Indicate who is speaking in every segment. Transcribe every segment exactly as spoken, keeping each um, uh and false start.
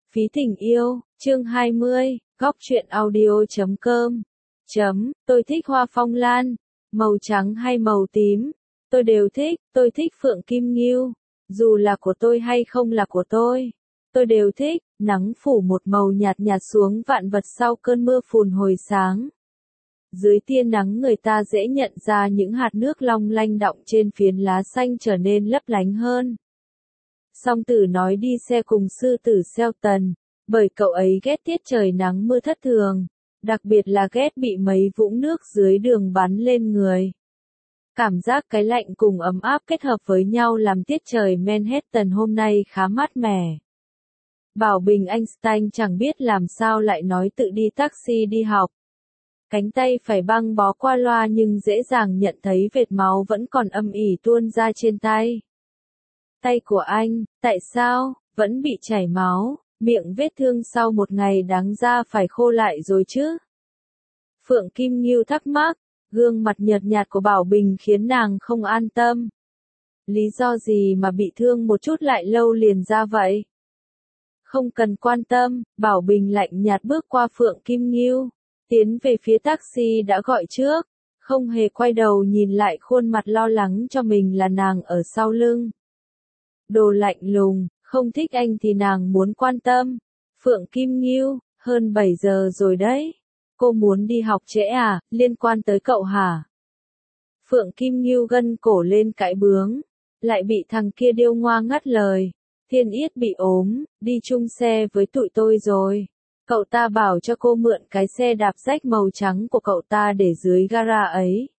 Speaker 1: Phí tình yêu, chương hai mươi, góc truyện audio chấm com. Chấm, tôi thích hoa phong lan, màu trắng hay màu tím, tôi đều thích, tôi thích Phượng Kim Ngưu, dù là của tôi hay không là của tôi, tôi đều thích, nắng phủ một màu nhạt nhạt xuống vạn vật sau cơn mưa phùn hồi sáng. Dưới tia nắng người ta dễ nhận ra những hạt nước long lanh đọng trên phiến lá xanh trở nên lấp lánh hơn. Song Tử nói đi xe cùng sư tử Selton, bởi cậu ấy ghét tiết trời nắng mưa thất thường, đặc biệt là ghét bị mấy vũng nước dưới đường bắn lên người. Cảm giác cái lạnh cùng ấm áp kết hợp với nhau làm tiết trời Manhattan hôm nay khá mát mẻ. Bảo Bình Einstein chẳng biết làm sao lại nói tự đi taxi đi học. Cánh tay phải băng bó qua loa nhưng dễ dàng nhận thấy vệt máu vẫn còn âm ỉ tuôn ra trên tay. Tay của anh, tại sao, vẫn bị chảy máu, miệng vết thương sau một ngày đáng ra phải khô lại rồi chứ? Phượng Kim Ngưu thắc mắc, gương mặt nhợt nhạt của Bảo Bình khiến nàng không an tâm. Lý do gì mà bị thương một chút lại lâu liền ra vậy? Không cần quan tâm, Bảo Bình lạnh nhạt bước qua Phượng Kim Ngưu, tiến về phía taxi đã gọi trước, không hề quay đầu nhìn lại khuôn mặt lo lắng cho mình là nàng ở sau lưng. Đồ lạnh lùng, không thích anh thì nàng muốn quan tâm. Phượng Kim Ngưu, hơn bảy giờ rồi đấy. Cô muốn đi học trễ à, liên quan tới cậu hả? Phượng Kim Ngưu gân cổ lên cãi bướng, lại bị thằng kia điêu ngoa ngắt lời. Thiên Yết bị ốm, đi chung xe với tụi tôi rồi. Cậu ta bảo cho cô mượn cái xe đạp rách màu trắng của cậu ta để dưới gara ấy.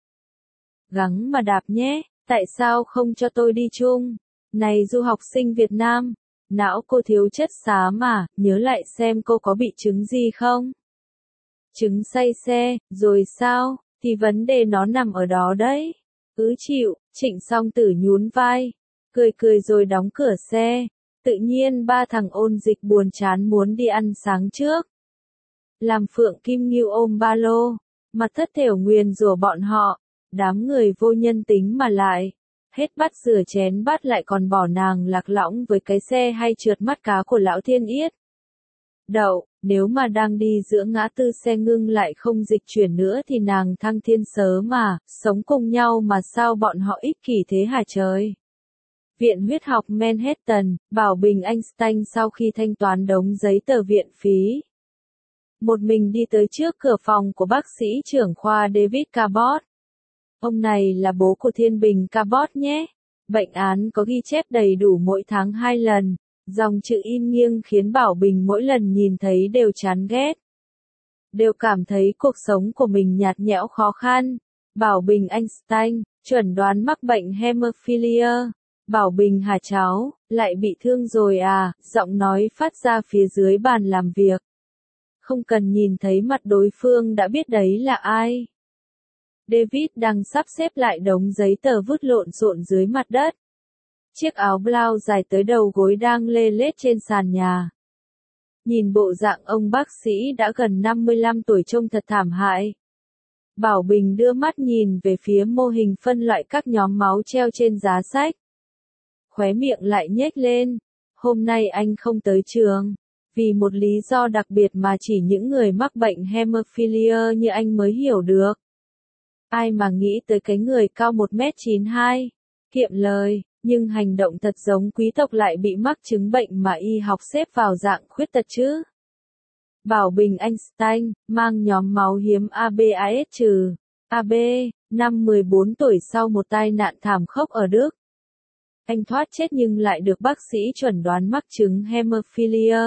Speaker 1: Gắng mà đạp nhé, tại sao không cho tôi đi chung? Này du học sinh Việt Nam, não cô thiếu chất xám mà, nhớ lại xem cô có bị chứng gì không? Chứng say xe, rồi sao, thì vấn đề nó nằm ở đó đấy. Cứ chịu, Trịnh Song Tử nhún vai, cười cười rồi đóng cửa xe. Tự nhiên ba thằng ôn dịch buồn chán muốn đi ăn sáng trước. Làm Phượng Kim Ngưu ôm ba lô, mặt thất thểu nguyền rủa bọn họ, đám người vô nhân tính mà lại. Hết bát rửa chén bát lại còn bỏ nàng lạc lõng với cái xe hay trượt mắt cá của lão Thiên Yết. Đậu, nếu mà đang đi giữa ngã tư xe ngưng lại không dịch chuyển nữa thì nàng thăng thiên sớ mà, sống cùng nhau mà sao bọn họ ích kỷ thế hả trời? Viện huyết học Manhattan, Bảo Bình Einstein sau khi thanh toán đống giấy tờ viện phí. Một mình đi tới trước cửa phòng của bác sĩ trưởng khoa David Cabot. Ông này là bố của Thiên Bình Cabot nhé. Bệnh án có ghi chép đầy đủ mỗi tháng hai lần, dòng chữ in nghiêng khiến Bảo Bình mỗi lần nhìn thấy đều chán ghét. Đều cảm thấy cuộc sống của mình nhạt nhẽo khó khăn. Bảo Bình Einstein, chuẩn đoán mắc bệnh hemophilia. Bảo Bình hả cháu, lại bị thương rồi à, giọng nói phát ra phía dưới bàn làm việc. Không cần nhìn thấy mặt đối phương đã biết đấy là ai. David đang sắp xếp lại đống giấy tờ vứt lộn xộn dưới mặt đất. Chiếc áo blau dài tới đầu gối đang lê lết trên sàn nhà. Nhìn bộ dạng ông bác sĩ đã gần năm mươi lăm tuổi trông thật thảm hại. Bảo Bình đưa mắt nhìn về phía mô hình phân loại các nhóm máu treo trên giá sách. Khóe miệng lại nhếch lên. Hôm nay anh không tới trường. Vì một lý do đặc biệt mà chỉ những người mắc bệnh hemophilia như anh mới hiểu được. Ai mà nghĩ tới cái người cao một mét chín mươi hai, kiệm lời, nhưng hành động thật giống quý tộc lại bị mắc chứng bệnh mà y học xếp vào dạng khuyết tật chứ. Bảo Bình Einstein, mang nhóm máu hiếm a bê a ét trừ, a bê, năm mười bốn tuổi sau một tai nạn thảm khốc ở Đức. Anh thoát chết nhưng lại được bác sĩ chuẩn đoán mắc chứng hemophilia.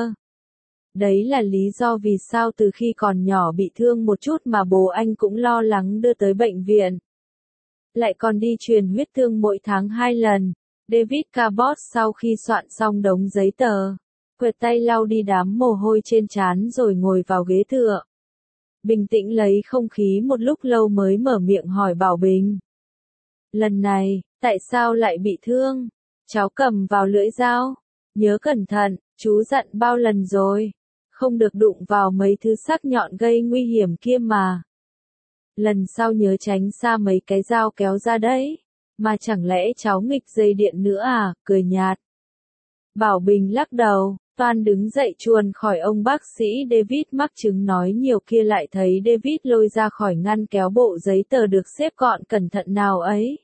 Speaker 1: Đấy là lý do vì sao từ khi còn nhỏ bị thương một chút mà bố anh cũng lo lắng đưa tới bệnh viện. Lại còn đi truyền huyết tương mỗi tháng hai lần. David Cabot sau khi soạn xong đống giấy tờ, quẹt tay lau đi đám mồ hôi trên trán rồi ngồi vào ghế tựa. Bình tĩnh lấy không khí một lúc lâu mới mở miệng hỏi Bảo Bình. Lần này, tại sao lại bị thương? Cháu cầm vào lưỡi dao. Nhớ cẩn thận, chú dặn bao lần rồi. Không được đụng vào mấy thứ sắc nhọn gây nguy hiểm kia mà. Lần sau nhớ tránh xa mấy cái dao kéo ra đấy. Mà chẳng lẽ cháu nghịch dây điện nữa à, cười nhạt. Bảo Bình lắc đầu, toan đứng dậy chuồn khỏi ông bác sĩ David mắc chứng nói nhiều kia lại thấy David lôi ra khỏi ngăn kéo bộ giấy tờ được xếp gọn cẩn thận nào ấy.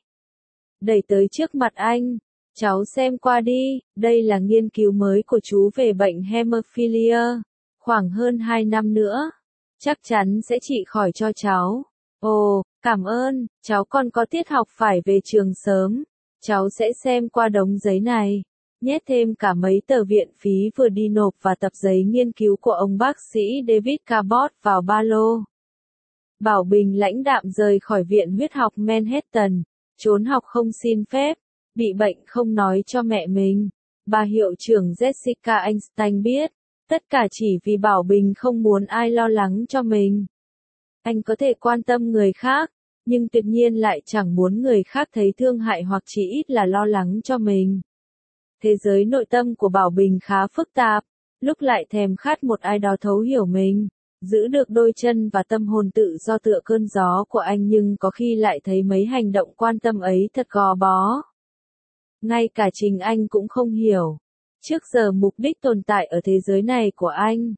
Speaker 1: Đẩy tới trước mặt anh. Cháu xem qua đi, đây là nghiên cứu mới của chú về bệnh hemophilia. Khoảng hơn hai năm nữa, chắc chắn sẽ trị khỏi cho cháu. Ồ, cảm ơn, cháu còn có tiết học phải về trường sớm. Cháu sẽ xem qua đống giấy này. Nhét thêm cả mấy tờ viện phí vừa đi nộp và tập giấy nghiên cứu của ông bác sĩ David Cabot vào ba lô. Bảo Bình lãnh đạm rời khỏi viện huyết học Manhattan, trốn học không xin phép, bị bệnh không nói cho mẹ mình. Bà hiệu trưởng Jessica Einstein biết, tất cả chỉ vì Bảo Bình không muốn ai lo lắng cho mình. Anh có thể quan tâm người khác, nhưng tuyệt nhiên lại chẳng muốn người khác thấy thương hại hoặc chỉ ít là lo lắng cho mình. Thế giới nội tâm của Bảo Bình khá phức tạp, lúc lại thèm khát một ai đó thấu hiểu mình, giữ được đôi chân và tâm hồn tự do tựa cơn gió của anh, nhưng có khi lại thấy mấy hành động quan tâm ấy thật gò bó. Ngay cả chính anh cũng không hiểu, trước giờ mục đích tồn tại ở thế giới này của anh.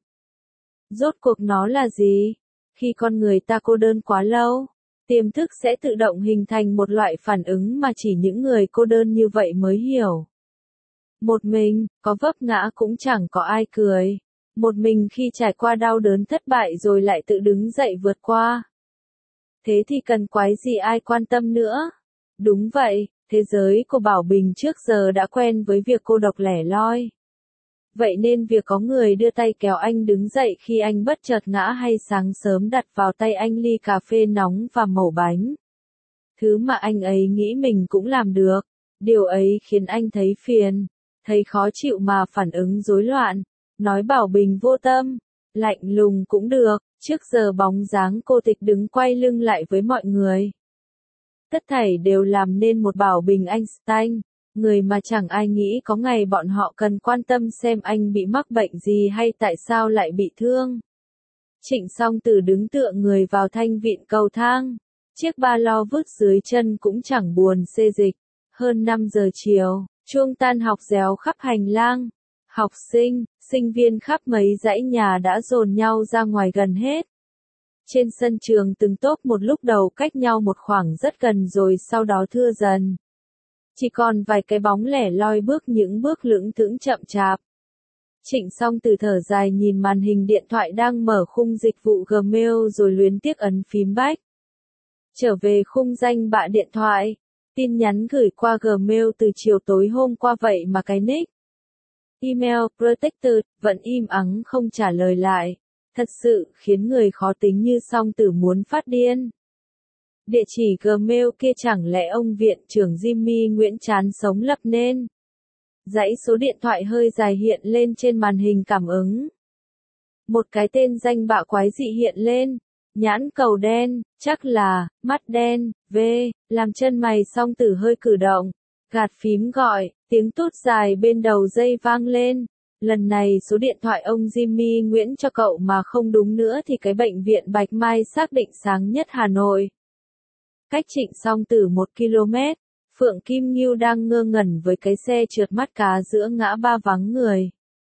Speaker 1: Rốt cuộc nó là gì? Khi con người ta cô đơn quá lâu, tiềm thức sẽ tự động hình thành một loại phản ứng mà chỉ những người cô đơn như vậy mới hiểu. Một mình, có vấp ngã cũng chẳng có ai cười. Một mình khi trải qua đau đớn thất bại rồi lại tự đứng dậy vượt qua. Thế thì cần quái gì ai quan tâm nữa? Đúng vậy, thế giới của Bảo Bình trước giờ đã quen với việc cô độc lẻ loi. Vậy nên việc có người đưa tay kéo anh đứng dậy khi anh bất chợt ngã, hay sáng sớm đặt vào tay anh ly cà phê nóng và mẩu bánh, thứ mà anh ấy nghĩ mình cũng làm được, điều ấy khiến anh thấy phiền, thấy khó chịu mà phản ứng rối loạn. Nói Bảo Bình vô tâm, lạnh lùng cũng được, trước giờ bóng dáng cô tịch đứng quay lưng lại với mọi người. Tất thảy đều làm nên một Bảo Bình Einstein, người mà chẳng ai nghĩ có ngày bọn họ cần quan tâm xem anh bị mắc bệnh gì hay tại sao lại bị thương. Trịnh Song Tử đứng tựa người vào thanh vịn cầu thang, chiếc ba lo vứt dưới chân cũng chẳng buồn xê dịch. Hơn năm giờ chiều, chuông tan học réo khắp hành lang. Học sinh, sinh viên khắp mấy dãy nhà đã dồn nhau ra ngoài gần hết. Trên sân trường từng tốp một lúc đầu cách nhau một khoảng rất gần rồi sau đó thưa dần. Chỉ còn vài cái bóng lẻ loi bước những bước lững thững chậm chạp. Trịnh Song Tử thở dài nhìn màn hình điện thoại đang mở khung dịch vụ Gmail rồi luyến tiếc ấn phím back. Trở về khung danh bạ điện thoại. Tin nhắn gửi qua Gmail từ chiều tối hôm qua vậy mà cái nick email protected vẫn im ắng không trả lời lại. Thật sự khiến người khó tính như Song Tử muốn phát điên. Địa chỉ Gmail kia chẳng lẽ ông viện trưởng Jimmy Nguyễn chán sống lập nên? Dãy số điện thoại hơi dài hiện lên trên màn hình cảm ứng. Một cái tên danh bạ quái dị hiện lên. Nhãn cầu đen, chắc là, mắt đen, V, làm chân mày Song Tử hơi cử động. Gạt phím gọi, tiếng tút dài bên đầu dây vang lên. Lần này số điện thoại ông Jimmy Nguyễn cho cậu mà không đúng nữa thì cái bệnh viện Bạch Mai xác định sáng nhất Hà Nội. Cách Trịnh Song Tử một ki lô mét, Phượng Kim Nghiêu đang ngơ ngẩn với cái xe trượt mắt cá giữa ngã ba vắng người.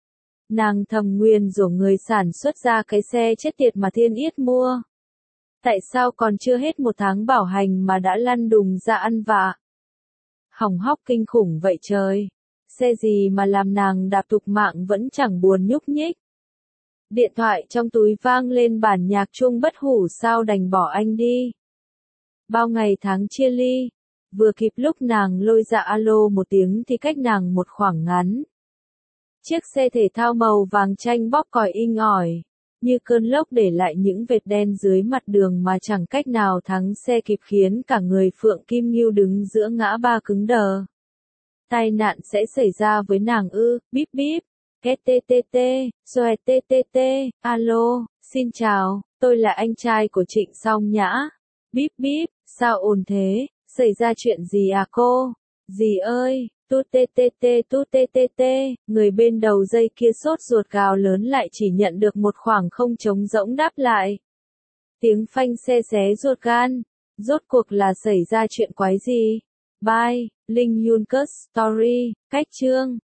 Speaker 1: Nàng thầm nguyền rủa người sản xuất ra cái xe chết tiệt mà Thiên Yết mua. Tại sao còn chưa hết một tháng bảo hành mà đã lăn đùng ra ăn vạ? Hỏng hóc kinh khủng vậy trời. Xe gì mà làm nàng đạp tục mạng vẫn chẳng buồn nhúc nhích. Điện thoại trong túi vang lên bản nhạc chuông bất hủ, sao đành bỏ anh đi. Bao ngày tháng chia ly, vừa kịp lúc nàng lôi ra alo một tiếng thì cách nàng một khoảng ngắn. Chiếc xe thể thao màu vàng chanh bóp còi inh ỏi, như cơn lốc để lại những vệt đen dưới mặt đường mà chẳng cách nào thắng xe kịp, khiến cả người Phượng Kim Nghiêu đứng giữa ngã ba cứng đờ. Tai nạn sẽ xảy ra với nàng ư? Bíp bíp. Két tê tê tê, xoẹt tê tê tê, alo, xin chào, tôi là anh trai của Trịnh Song Nhã. Bíp bíp, sao ồn thế, xảy ra chuyện gì à cô? Dì ơi, tút tê tê tê tút tê tê tê, người bên đầu dây kia sốt ruột gào lớn lại chỉ nhận được một khoảng không trống rỗng đáp lại. Tiếng phanh xe xé ruột gan, rốt cuộc là xảy ra chuyện quái gì? Bye, Linh Yuncus Story, cách chương.